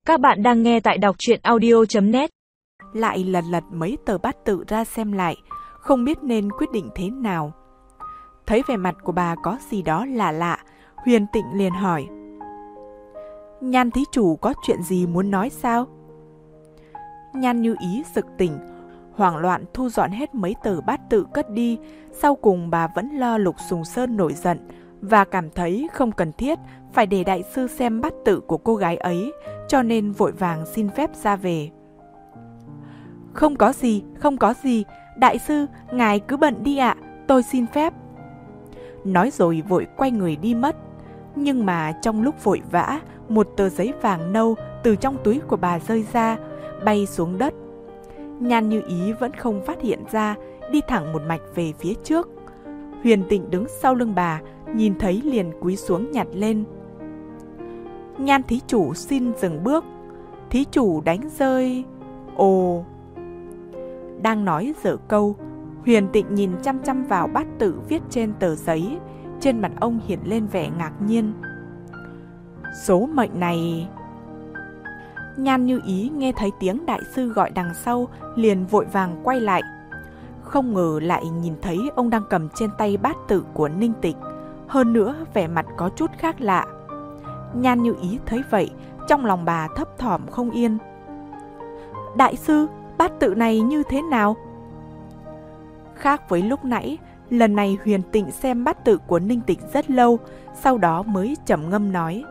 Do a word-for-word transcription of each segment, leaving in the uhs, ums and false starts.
Các bạn đang nghe tại đọc truyện audio chấm net. Lại lật lật mấy tờ bát tự ra xem lại, không biết nên quyết định thế nào. Thấy vẻ mặt của bà có gì đó lạ lạ, Huyền Tịnh liền hỏi: Nhan thí chủ có chuyện gì muốn nói sao? Nhan Như Ý sực tỉnh, hoảng loạn thu dọn hết mấy tờ bát tự cất đi. Sau cùng bà vẫn lo Lục Sùng Sơn nổi giận và cảm thấy không cần thiết phải để đại sư xem bát tự của cô gái ấy, cho nên vội vàng xin phép ra về. Không có gì, không có gì, đại sư, ngài cứ bận đi ạ, tôi xin phép. Nói rồi vội quay người đi mất. Nhưng mà trong lúc vội vã, một tờ giấy vàng nâu từ trong túi của bà rơi ra, bay xuống đất. Nhan Như Ý vẫn không phát hiện ra, đi thẳng một mạch về phía trước. Huyền Tịnh đứng sau lưng bà, nhìn thấy liền cúi xuống nhặt lên. Nhan thí chủ xin dừng bước, thí chủ đánh rơi... Ồ... Đang nói dở câu, Huyền Tịnh nhìn chăm chăm vào bát tự viết trên tờ giấy. Trên mặt ông hiện lên vẻ ngạc nhiên. Số mệnh này... Nhan Như Ý nghe thấy tiếng đại sư gọi đằng sau, liền vội vàng quay lại. Không ngờ lại nhìn thấy ông đang cầm trên tay bát tự của Ninh Tịch. Hơn nữa vẻ mặt có chút khác lạ. Nhan Như Ý thấy vậy, trong lòng bà thấp thỏm không yên. Đại sư, bát tự này như thế nào? Khác với lúc nãy, lần này Huyền Tịnh xem bát tự của Ninh Tịch rất lâu, sau đó mới trầm ngâm nói: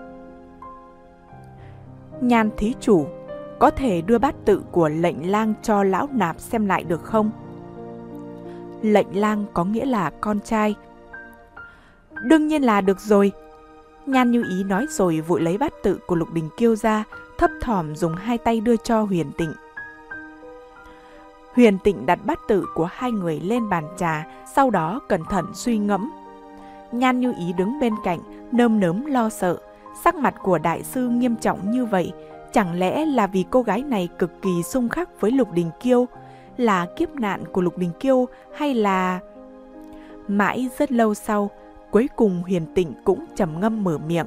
Nhan thí chủ, có thể đưa bát tự của Lệnh Lang cho lão nạp xem lại được không? Lệnh Lang có nghĩa là con trai. Đương nhiên là được rồi. Nhan Như Ý nói rồi vội lấy bát tự của Lục Đình Kiêu ra, thấp thỏm dùng hai tay đưa cho Huyền Tịnh. Huyền Tịnh đặt bát tự của hai người lên bàn trà, sau đó cẩn thận suy ngẫm. Nhan Như Ý đứng bên cạnh, nơm nớm lo sợ. Sắc mặt của đại sư nghiêm trọng như vậy, chẳng lẽ là vì cô gái này cực kỳ xung khắc với Lục Đình Kiêu, là kiếp nạn của Lục Đình Kiêu, hay là... Mãi rất lâu sau, cuối cùng Huyền Tịnh cũng trầm ngâm mở miệng.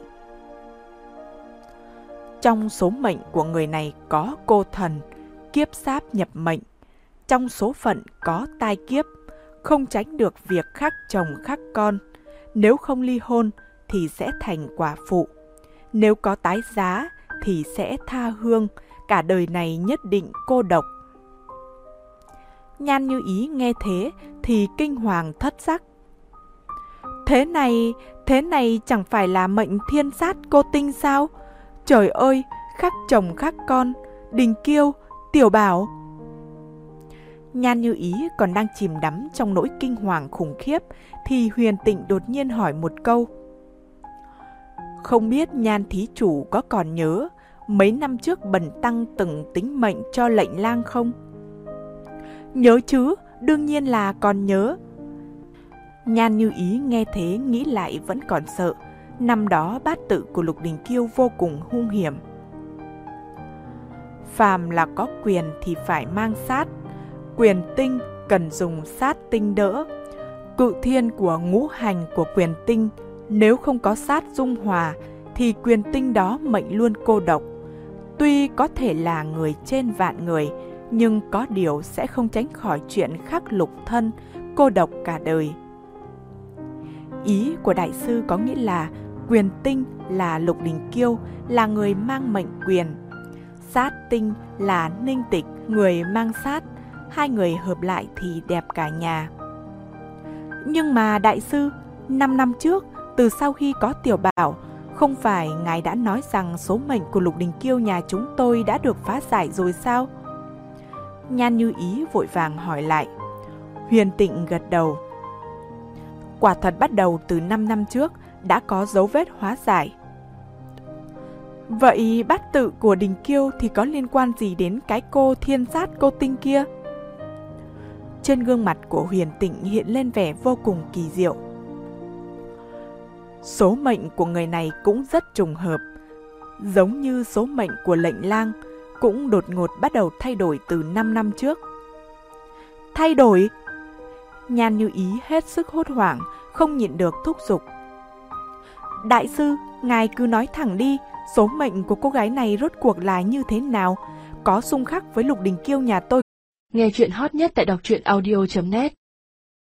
Trong số mệnh của người này có cô thần, kiếp sáp nhập mệnh. Trong số phận có tai kiếp, không tránh được việc khắc chồng khắc con. Nếu không ly hôn thì sẽ thành quả phụ. Nếu có tái giá thì sẽ tha hương, cả đời này nhất định cô độc. Nhan Như Ý nghe thế thì kinh hoàng thất sắc. Thế này, thế này chẳng phải là mệnh thiên sát cô tinh sao? Trời ơi, khắc chồng khắc con, Đình Kiêu, Tiểu Bảo. Nhan Như Ý còn đang chìm đắm trong nỗi kinh hoàng khủng khiếp thì Huyền Tịnh đột nhiên hỏi một câu. Không biết Nhan thí chủ có còn nhớ mấy năm trước bần tăng từng tính mệnh cho Lệnh Lang không? Nhớ chứ, đương nhiên là còn nhớ. Nhan Như Ý nghe thế nghĩ lại vẫn còn sợ. Năm đó bát tự của Lục Đình Kiêu vô cùng hung hiểm. Phàm là có quyền thì phải mang sát. Quyền tinh cần dùng sát tinh đỡ. Cự thiên của ngũ hành của quyền tinh, nếu không có sát dung hòa thì quyền tinh đó mệnh luôn cô độc. Tuy có thể là người trên vạn người, nhưng có điều sẽ không tránh khỏi chuyện khắc lục thân, cô độc cả đời. Ý của đại sư có nghĩa là quyền tinh là Lục Đình Kiêu, là người mang mệnh quyền. Sát tinh là Ninh Tịch, người mang sát. Hai người hợp lại thì đẹp cả nhà. Nhưng mà đại sư, năm năm trước, từ sau khi có Tiểu Bảo, không phải ngài đã nói rằng số mệnh của Lục Đình Kiêu nhà chúng tôi đã được phá giải rồi sao? Nhan Như Ý vội vàng hỏi lại. Huyền Tịnh gật đầu. Quả thật bắt đầu từ năm năm trước đã có dấu vết hóa giải. Vậy bát tự của Đình Kiêu thì có liên quan gì đến cái cô thiên sát cô tinh kia? Trên gương mặt của Huyền Tịnh hiện lên vẻ vô cùng kỳ diệu. Số mệnh của người này cũng rất trùng hợp. Giống như số mệnh của Lệnh Lang, cũng đột ngột bắt đầu thay đổi từ năm năm trước. Thay đổi? Nhan Như Ý hết sức hốt hoảng, không nhịn được thúc giục. Đại sư, ngài cứ nói thẳng đi, Số mệnh của cô gái này rốt cuộc là như thế nào? Có xung khắc với Lục Đình Kiêu nhà tôi? Nghe chuyện hot nhất tại đọc truyện audio chấm net